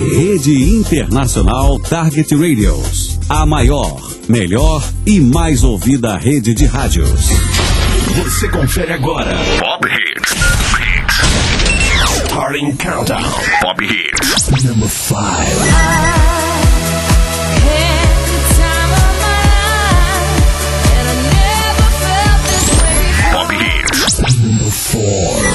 Rede Internacional Target Radios. A maior, melhor e mais ouvida rede de rádios. Você confere agora. Pop Hits. Starting Countdown. Pop Hits. Number 5. Pop Hits. Number 4.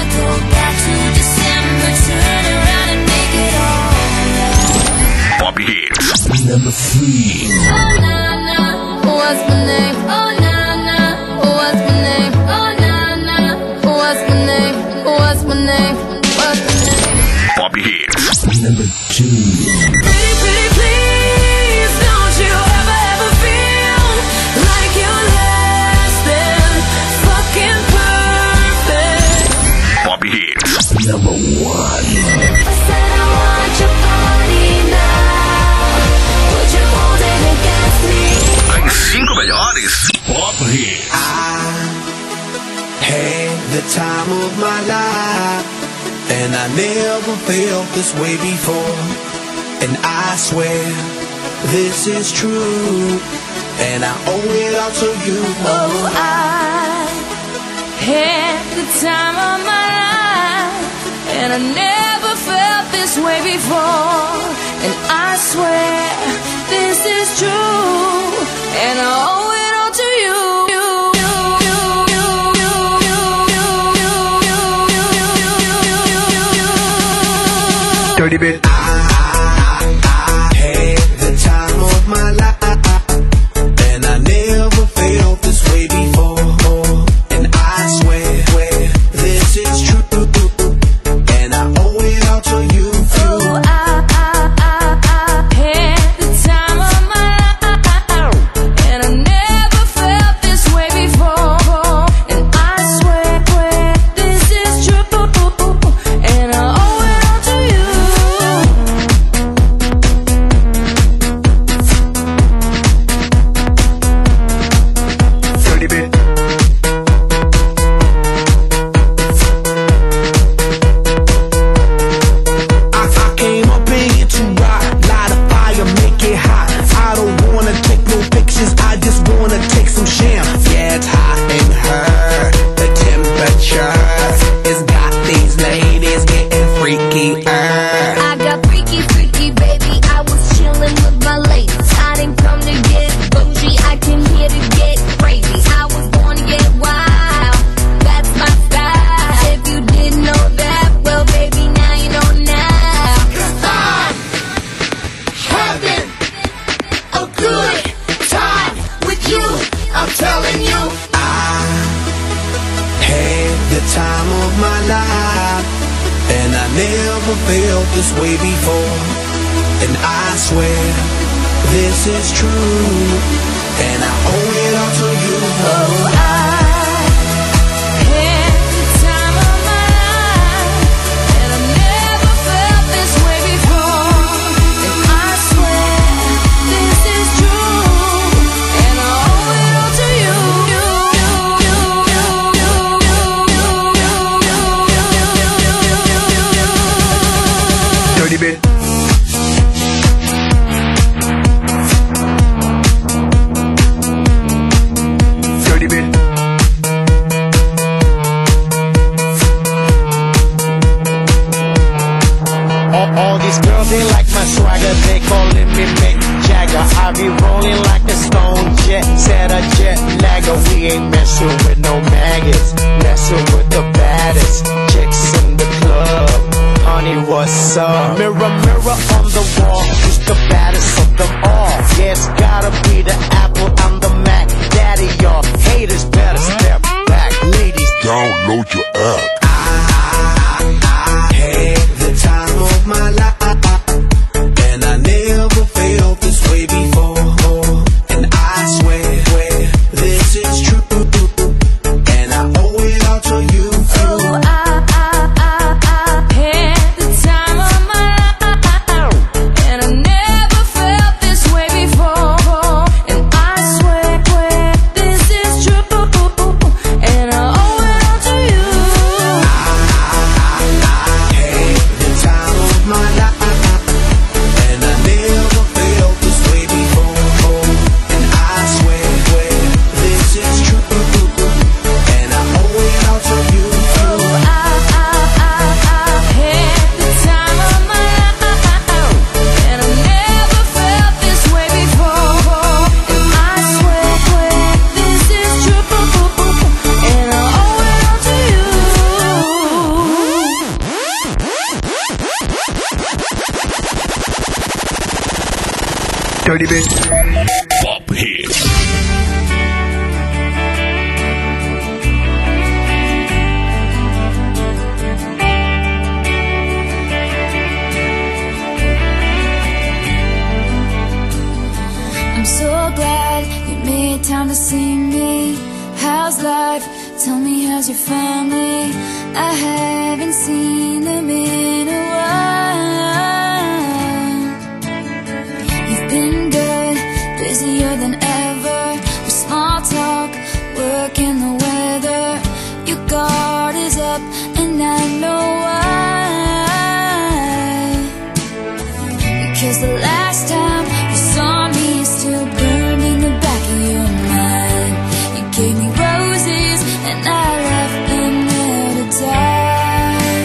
Pop Hits. Number 3. Oh, nah, nah. What's my name? Oh, nah, nah. What's my name? Oh, nah, nah. What's my name? What's my name? What's my name? Pop Hits. Number 2. Pretty, pretty, please, don't you ever feel like you're less than fucking perfect. Pop Hits. Number 1. I said I want your body now. Would you hold it against me? As 5 melhores. Pop Hits. I had the time of my life, and I never felt this way before. And I swear this is true, and I owe it all to you. Oh, I had the time of my life, and I never felt this way before. And I swear this is true, and I owe it all to you. Dirty bit. I had the time of my life, and I never felt this way before. And I swear this is true, and I owe it all to you. Oh, I had the time of my life, and I never felt this way before. And I swear this is true, and I owe it all to you. Dirty bit. I came up in here to rock, light a fire, make it hot. I don't wanna take no pictures, I just wanna take some sham. Yeah, it's hot in her, the temperature has got these ladies getting freaky. I got freaky, freaky, baby. I was chillin' with my ladies. I didn't come to get bougie, I came here to get crazy. I was born to get wild, that's my style. If you didn't know that, well, baby, now you know now. 'Cause I'm having a good time with you, I'm telling you. I had the time of my life, and I never felt this way before. And I swear this is true, and I owe it all to you. Oh, I had the time of my life, and I never felt this way before. And I swear this is true, and I owe it all to you. Dirty bit. Dirty bit. All these girls, they like my swagger, they calling me Mick Jagger. I be rolling like a stone jet, set a jet lagger. We ain't messing with no maggots, messing with the baddest chicks in the club. Honey, what's up? Mirror, mirror on the wall, who's the baddest of them all? Yeah, it's gotta be the Apple, I'm the Mac. Daddy, y'all haters better step back. Ladies, Download your app. I had the time of my life, and I never felt this way before. And I swear this is true, and I owe it all to you. Oh, I had the time of my life, and I never felt this way before. And I swear this is true, and I owe it all to you. Dirty Bit Pop Hits. I'm so glad you made time to see me. How's life? Tell me, how's your family? I haven't seen them in a while. You've been good, busier than ever. With small talk, work and the weather. Your guard is up and I know why. Because the last time you saw me still burned in the back of your mind. You gave me roses and I left them there to die.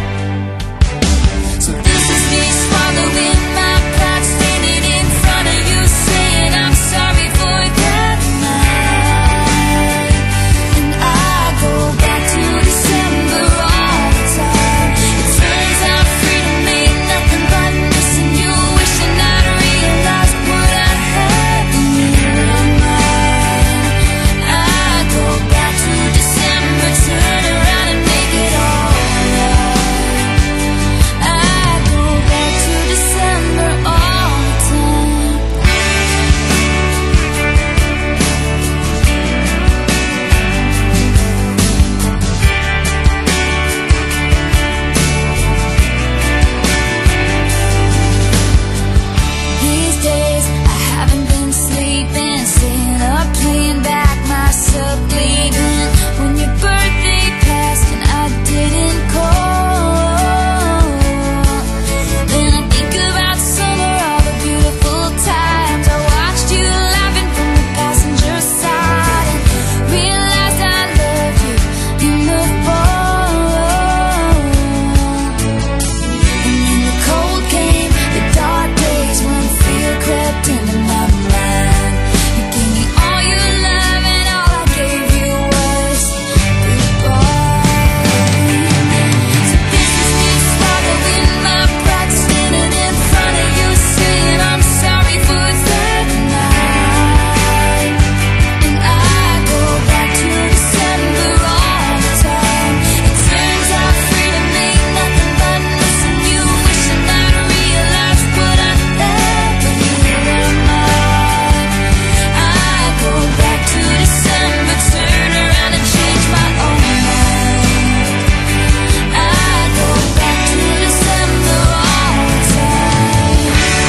So this is me swallowing my pride, standing in front of you saying I'm sorry for that night. And I go back to December all the time. It turns out freedom ain't nothing but missing you, wishing I'd realized what I had in my mind. I go back to December, turn around and make it alright. I go back to December all the time. These days I haven't been sleeping, staying up playing back myself bleeding. When your birthday passed and I didn't call, then I think about summer, all the beautiful times I watched you laughing from the passenger side, and realized I loved you in the fall. And when the cold came, the dark days, when fear crept into my mind, you gave me all your love and all I gave you was goodbye. So this is me swallowing my pride, standing in front of you saying I'm sorry for that night. And I go back to December all the time. It turns out freedom ain't nothing but missing you, wishing I'd realized what I had when you were mine. I go back to December, turn around and change my own mind. I go back to December all the time.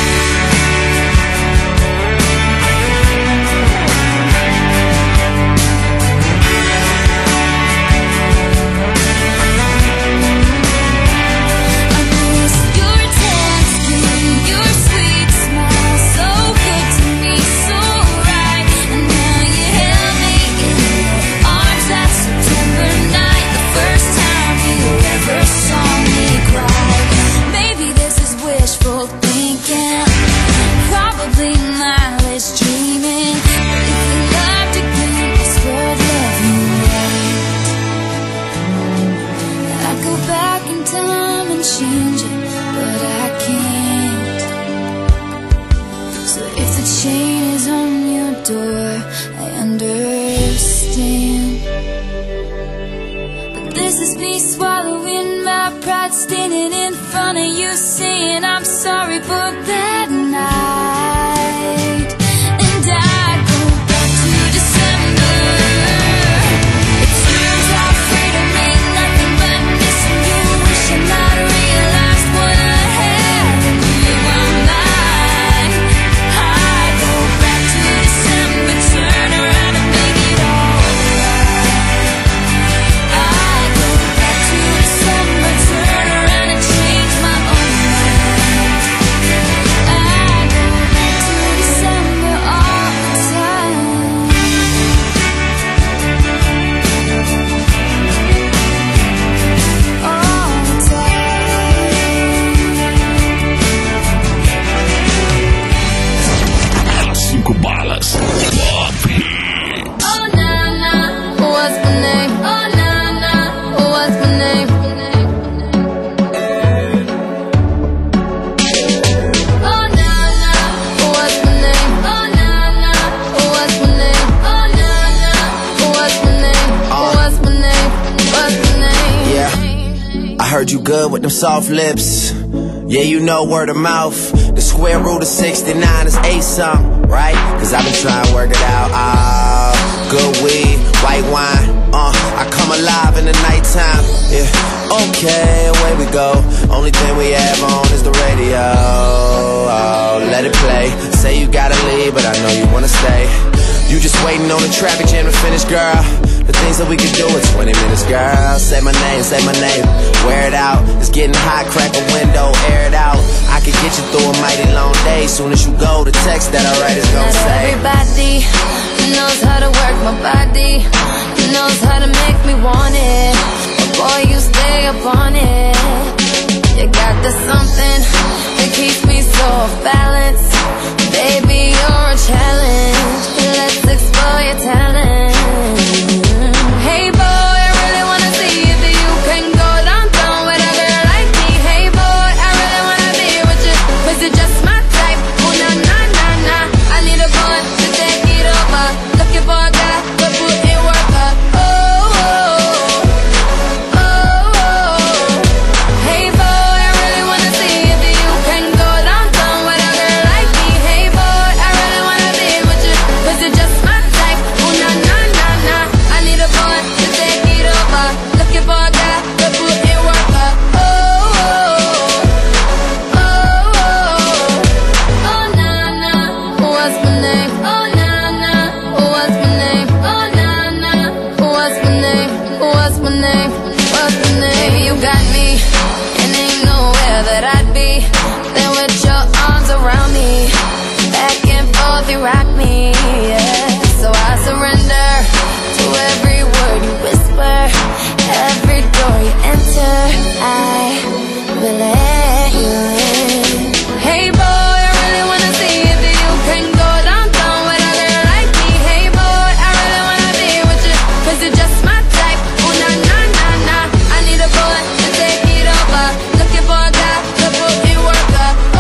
I miss your tan skin, your sweet smile, so good to me, so right. And now you held me in your arms that September night, the first time you ever saw me cry. Maybe this is wishful thinking, probably mindless dreaming. But if you loved again, it's worth loving right. I'd go back in time and change it, but I can't. So if the chain is on your door, I understand. But this is me swallowing my pride, standing in front of you saying I'm sorry for that night. And I go back to December. It turns out freedom ain't nothing but missing you, wishing I'd realized what I had when you were mine. I go back to December, turn around and make it alright. I go back to December, turn around and change my own mind. I I heard you good with them soft lips. Yeah, you know word of mouth. The square root of 69 is 8 something, right? Cause I've been trying to work it out. Good weed, white wine. I come alive in the nighttime. Yeah, okay, away we go. Only thing we have on is the radio. Oh, let it play. Say you gotta leave, but I know you wanna stay. You just waiting on the traffic jam to finish, girl. The things that we could do in 20 minutes, girl. Say my name, wear it out. It's getting hot, crack a window, air it out. I could get you through a mighty long day. Soon as you go, the text that I write is gonna say. Everybody knows how to work my body, knows how to make me want it. But boy, you stay up on it. You got the something that keeps me so off balance. Baby, you're a challenge. Let's explore your talent. Hey boy, I really wanna see if you can go downtown with a girl like me. Hey boy, I really wanna be with you, 'cause you're just my type. Oh na na na na, I need a boy to take it over. Looking for a guy to put in work. Oh oh oh. Hey boy, I really wanna see if you can go downtown with a girl like me. Hey boy, I really wanna be with you, 'cause you're just my type. Oh na na na na, I need a boy to take it over. Looking for a guy to put in work. Oh oh oh. Oh na na, what's my name? Oh na na, what's my name? Oh na na, what's my name? What's my name? What's my name? You got me, and ain't nowhere that I'd be than with your arms around me. Back and forth, you rock me, yeah. So I surrender to every word you whisper, every door you enter. I will let you in. Hey boy, I really wanna see if you can go downtown with a girl like me. Hey boy, I really wanna be with you, 'cause you're just my type. Oh na na na na, I need a boy to take it over. Looking for a guy to put in work. Oh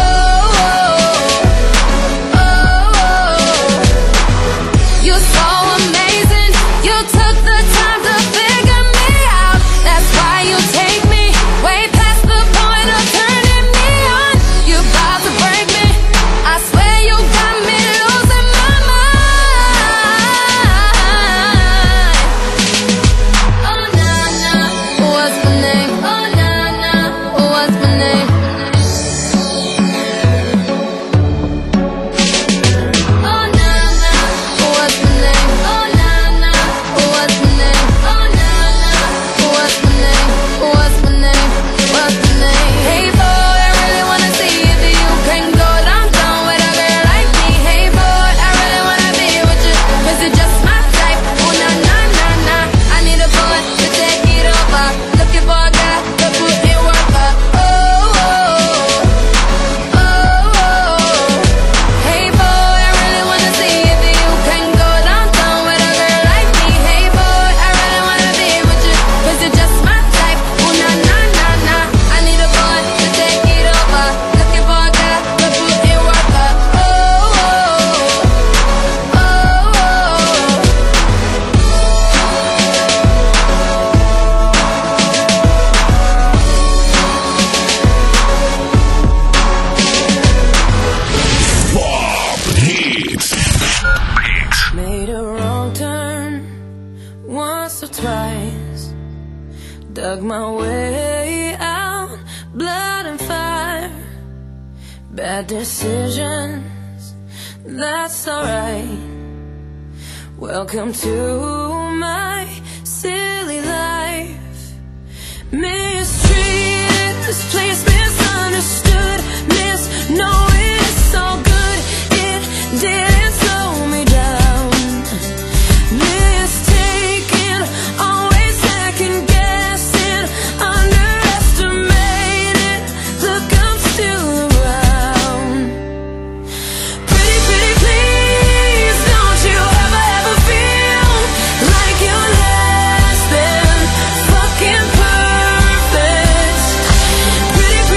oh oh. You're so amazing. You took the time to figure me out. That's why you take me way past the point of turning me on. You about to break me. I swear you got me losing my mind. Oh na na, what's my name? Oh na na, what's my name? Oh na na, what's my name? Oh na na, what's my name? Oh na na, what's my name? What's my name? What's my name? Hey boy, I really wanna see if you can go downtown with a girl like me. Hey boy, I really wanna be with you, 'cause you're just my type. Oh na na na na, I need a boy to take it over. Looking for a guy to put in work. Oh oh oh. Hey boy, I really wanna see if you can go downtown with a girl like me. Hey boy, I really wanna be with you, 'cause you're just my type. Oh na na na na, I need a boy to take it over. Looking for a guy to put in work. Oh oh oh. Pop Hits. Made a wrong turn once or twice. Dug my way out, blood and fire. Bad decisions, that's alright. Welcome to my silly life. Mistreated, this place misunderstood. Knowing it's all good, it didn't slow me down. Mistaken, always second guessing, underestimated. Look, I'm still around. Pretty, pretty please, don't you ever feel like you're less than fucking perfect. Pretty,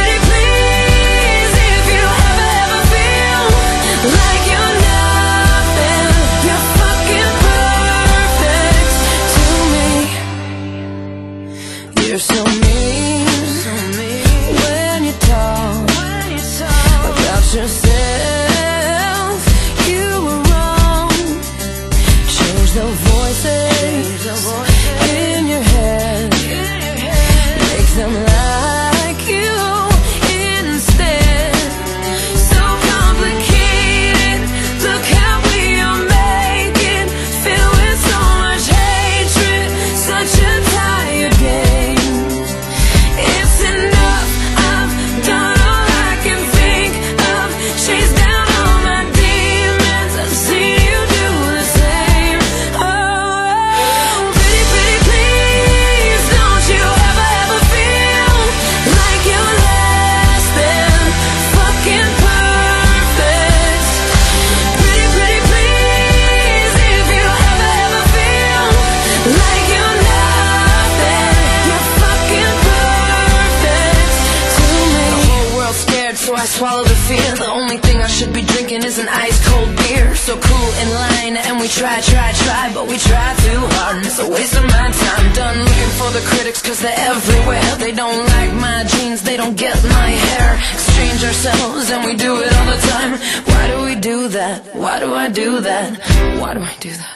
so I swallow the fear. The only thing I should be drinking is an ice cold beer. So cool in line, and we try, but we try too hard, and it's a waste of my time. Done looking for the critics, cause they're everywhere. They don't like my jeans, they don't get my hair. Exchange ourselves, and we do it all the time. Why do we do that? Why do I do that? Why do I do that?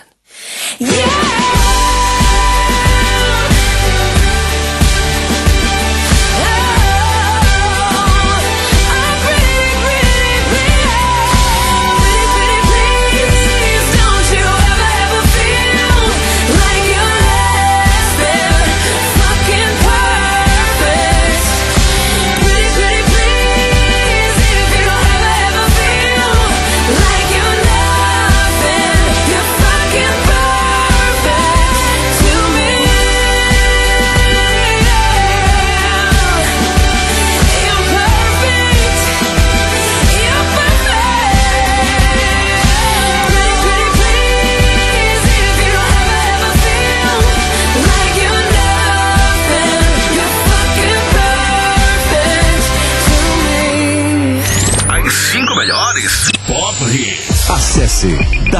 Yeah! Acesse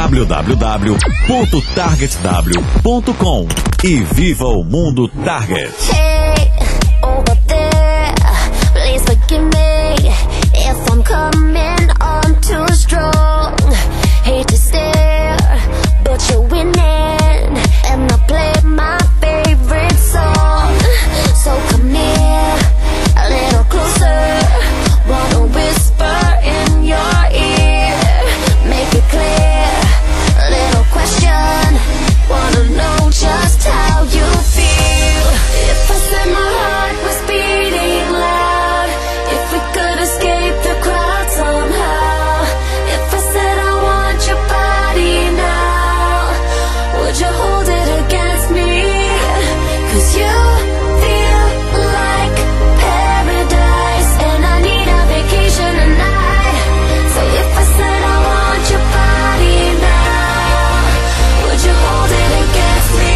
www.targetw.com e viva o mundo Target. Hey, over there, please forgive me if I'm coming on too strong. Hate to stare, but you're winning, and I play my favorite song. So come here, a little closer, wanna whisper in your ear, make it clear, a little question, wanna know just how you feel. If I said my heart was beating loud, if we could escape the crowd somehow, if I said I want your body now, would you hold it against me? 'Cause you feel like paradise, and I need a vacation tonight. So if I said I want your body now, would you hold it against me?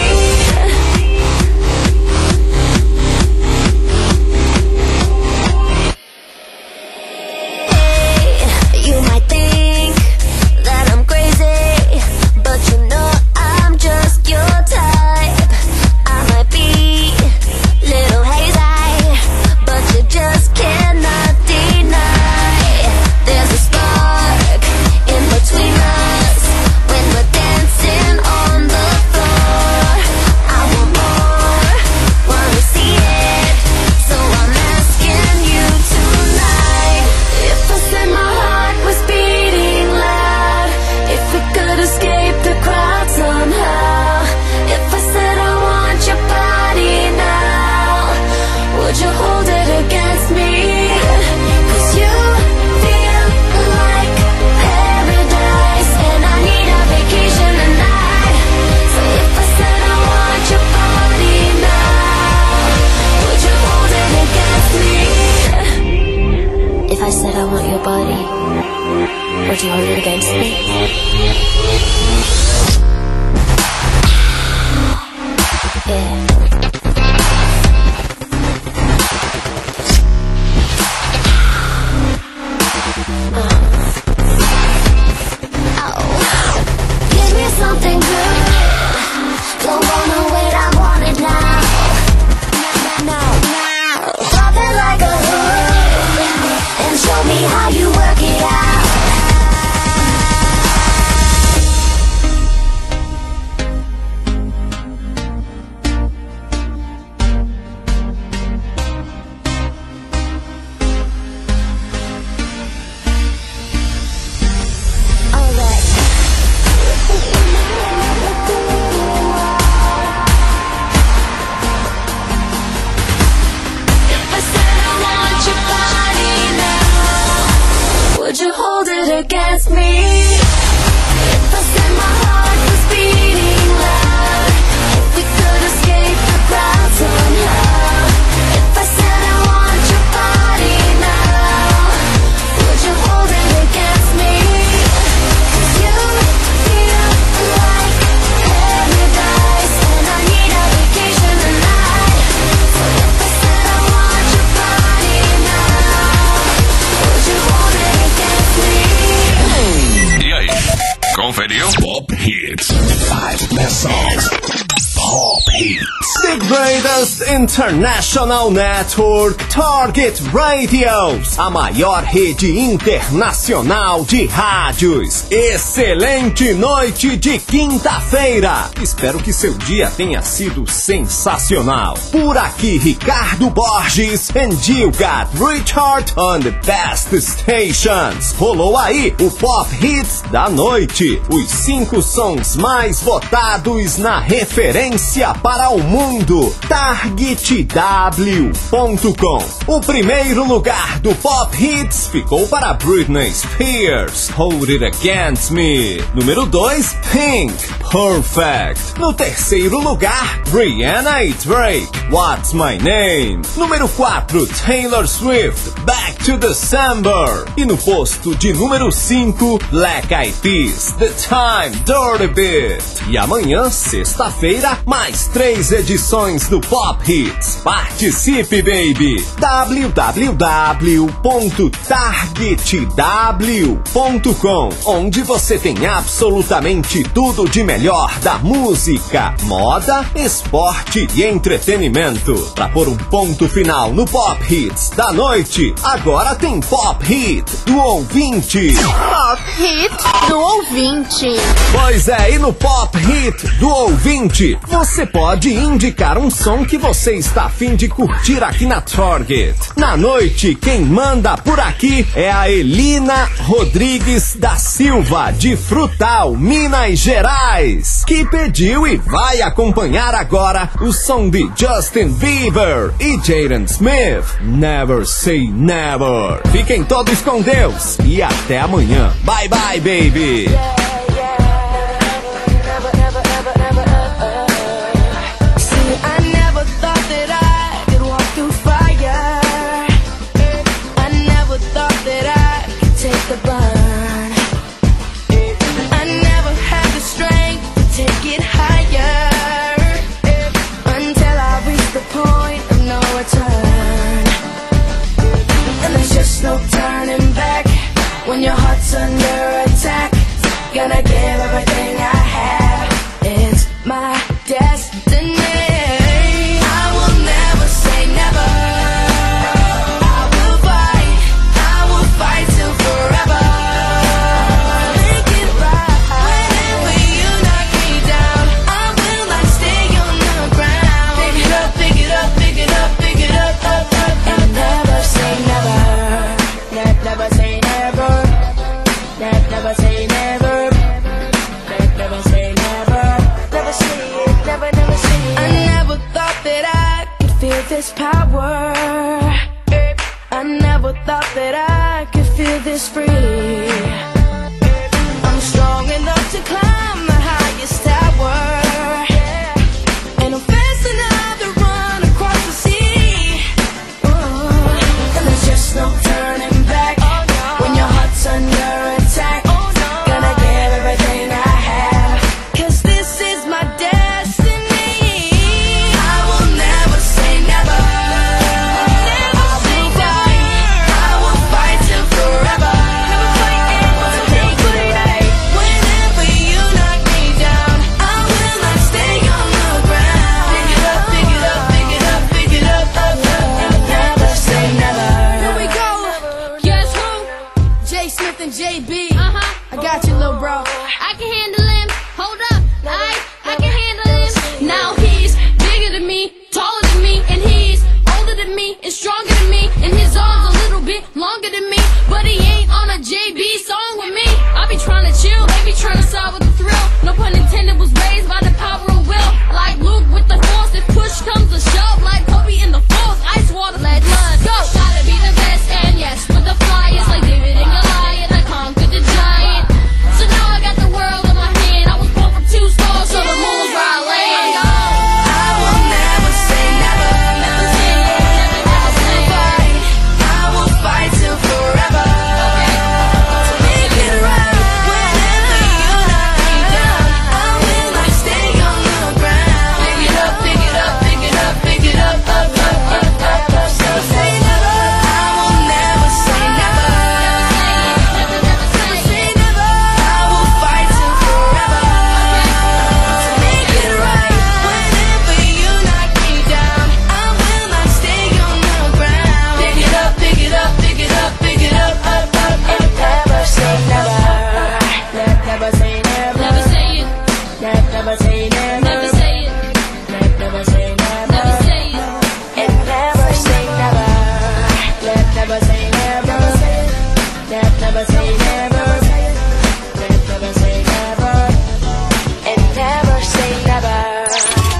Hey, you might think that I'm crazy, but you know I'm just your type. I might be little hazy, but you just cannot deny. There's a spark in between us when we're dancing on the floor. I want more, wanna see it, so I'm asking you tonight. If I said my heart was beating loud, if we could escape the crowd somehow, if I said I want your body now, would you hold it against me? 'Cause you feel like paradise, and I need a vacation tonight. So if I said I want your body now, would you hold it against me? If I said I want your body, would you hold it against me? Yeah. Give me something good. Don't wanna wait, I want it now. Now. Drop it like a hood and show me how you work it out. Just International Network Target Radios, a maior rede internacional de rádios. Excelente noite de quinta-feira. Espero que seu dia tenha sido sensacional. Por aqui, Ricardo Borges, and you got Richard on the best stations. Rolou aí o Pop Hits da noite, os 5 sons mais votados na referência para o mundo, targetw.com. O primeiro lugar do Pop Hits ficou para Britney Spears, Hold It Against Me. Número 2, Pink, Perfect. No terceiro lugar, Rihanna e Drake, What's My Name. Número 4, Taylor Swift, Back to December. E no posto de número 5, Black Eyed Peas, The Time, Dirty Bit. E amanhã, sexta-feira, mais 3 edições do Pop Hits. Participe, baby! www.targetw.com, onde você tem absolutamente tudo de melhor da música, moda, esporte e entretenimento. Pra pôr um ponto final no Pop Hits da noite, agora tem Pop Hit do ouvinte. Pop Hit do ouvinte. Pois é, e no Pop Hit do ouvinte, você pode indicar um som que você está a fim de curtir aqui na Target. Na noite, quem manda por aqui é a Elina Rodrigues da Silva, de Frutal, Minas Gerais, que pediu e vai acompanhar agora o som de Justin Bieber e Jaden Smith, Never Say Never. Fiquem todos com Deus e até amanhã. Bye bye, baby! When your heart's under attack, gonna give everything I have. It's my destiny. I will never say never. I will fight till forever. Make it right. Whenever you knock me down, I will not stay on the ground. Pick it up, pick it up, pick it up, pick it up, up, up. And never say never. Never say never. Never say never. Never say never. Never say it. Never say it. I never thought that I could feel this power. I never thought that I could feel this free. I'm strong enough to climb the highest tower. And I'm fast enough to run across the sea. And there's just no turning back. When your heart's under attack, gonna give everything I have. 'Cause this is my destiny. I will never say never. Never say never. I will fight till forever.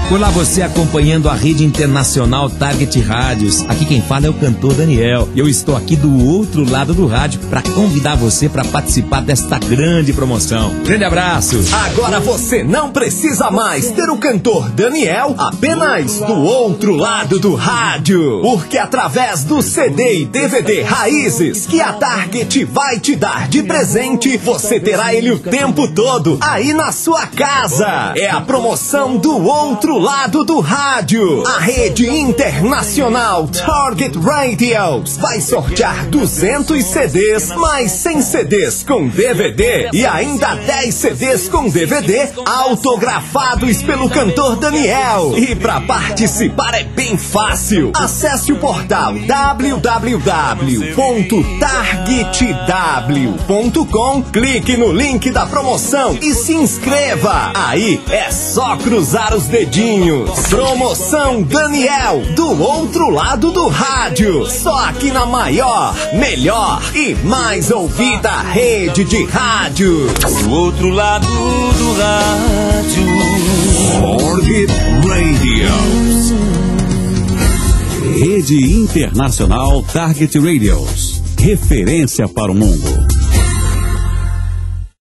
Olá, você acompanhando a rede internacional Target Rádios. Aqui quem fala é o cantor Daniel. E eu estou aqui do outro lado do rádio para convidar você para participar desta grande promoção. Grande abraço. Agora você não precisa mais ter o cantor Daniel apenas do outro lado do rádio. Porque através do CD e DVD Raízes que a Target vai te dar de presente, você terá ele o tempo todo aí na sua casa. É a promoção do outro lado do rádio. A rede internacional Target Radios vai sortear 200 CDs, mais 100 CDs com DVD e ainda 10 CDs com DVD autografados pelo cantor Daniel. E para participar é bem fácil. Acesse o portal www.targetw.com, clique no link da promoção e se inscreva. Aí é só cruzar os dedinhos. Promoção Daniel, do outro lado do rádio. Só aqui na maior, melhor e mais ouvida rede de rádio. Do outro lado do rádio. Target Radio. Rede Internacional Target Radios. Referência para o mundo.